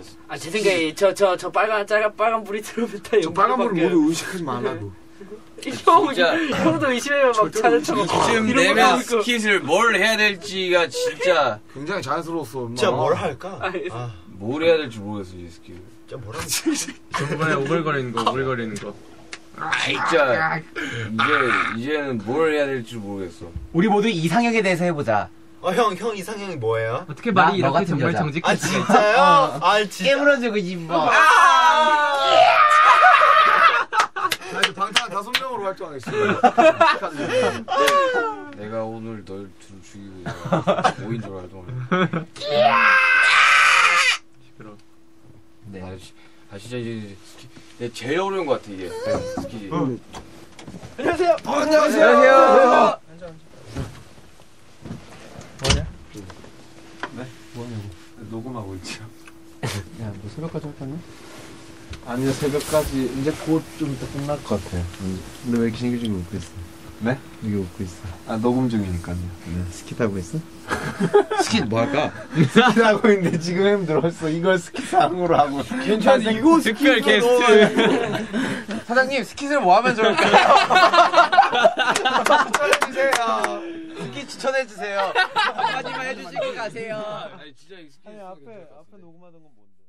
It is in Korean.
제 생각에 저 빨간 불이 들어오면 다 저 빨간 불을 모두 의식하지 말라고. 형도 의심해요. 막 차를 타고 이쯤 되면 스킷을 뭘 해야 될지가 진짜 굉장히 자연스러웠어. 진짜 뭘 할까? 뭘 해야 될지 모르겠어 이 스킷을. 진짜 뭘 할까? 전번에 오글거리는 거. 진짜 이제는 뭘 해야 될지 모르겠어. 우리 모두 이상형에 대해서 해보자. 형 이상형이 뭐예요? 어떻게 말이 너 이렇게 같은 정말 여자. 정직할 수가 있어? 진짜요? 진짜. 깨물어주고 싶어. 나 이제 방탄 5명으로 활동하겠어. 내가 오늘 널 죽이고 5인조로 활동을. 시끄러워. 네. 진짜 이제 내가 제일 어려운 것 같아 이게 스킷이. 안녕하세요. 안녕하세요. 뭐냐? 네? 뭐냐고. 녹음하고 있죠. 야, 뭐 새벽까지 할 거냐? 아니요, 새벽까지 이제 곧 좀 이따 끝날 것 같아요. 근데 왜 이렇게 신경질이 웃고 있어? 네? 이게 웃고 있어. 녹음 중이니까요. 네. 스킷 하고 있어? 스킷 뭐 할까? 스킷 하고 있는데 지금 힘들었어. 이걸 스킷상으로 하고. 괜찮아, 이거 특별 게스트. 사장님, 스킷을 뭐 하면 좋을까요? 추천해주세요. 스킷 추천해주세요. 한마디만 해주시고 가세요. 진짜 이 스킷 앞에 녹음하던 건 뭔데?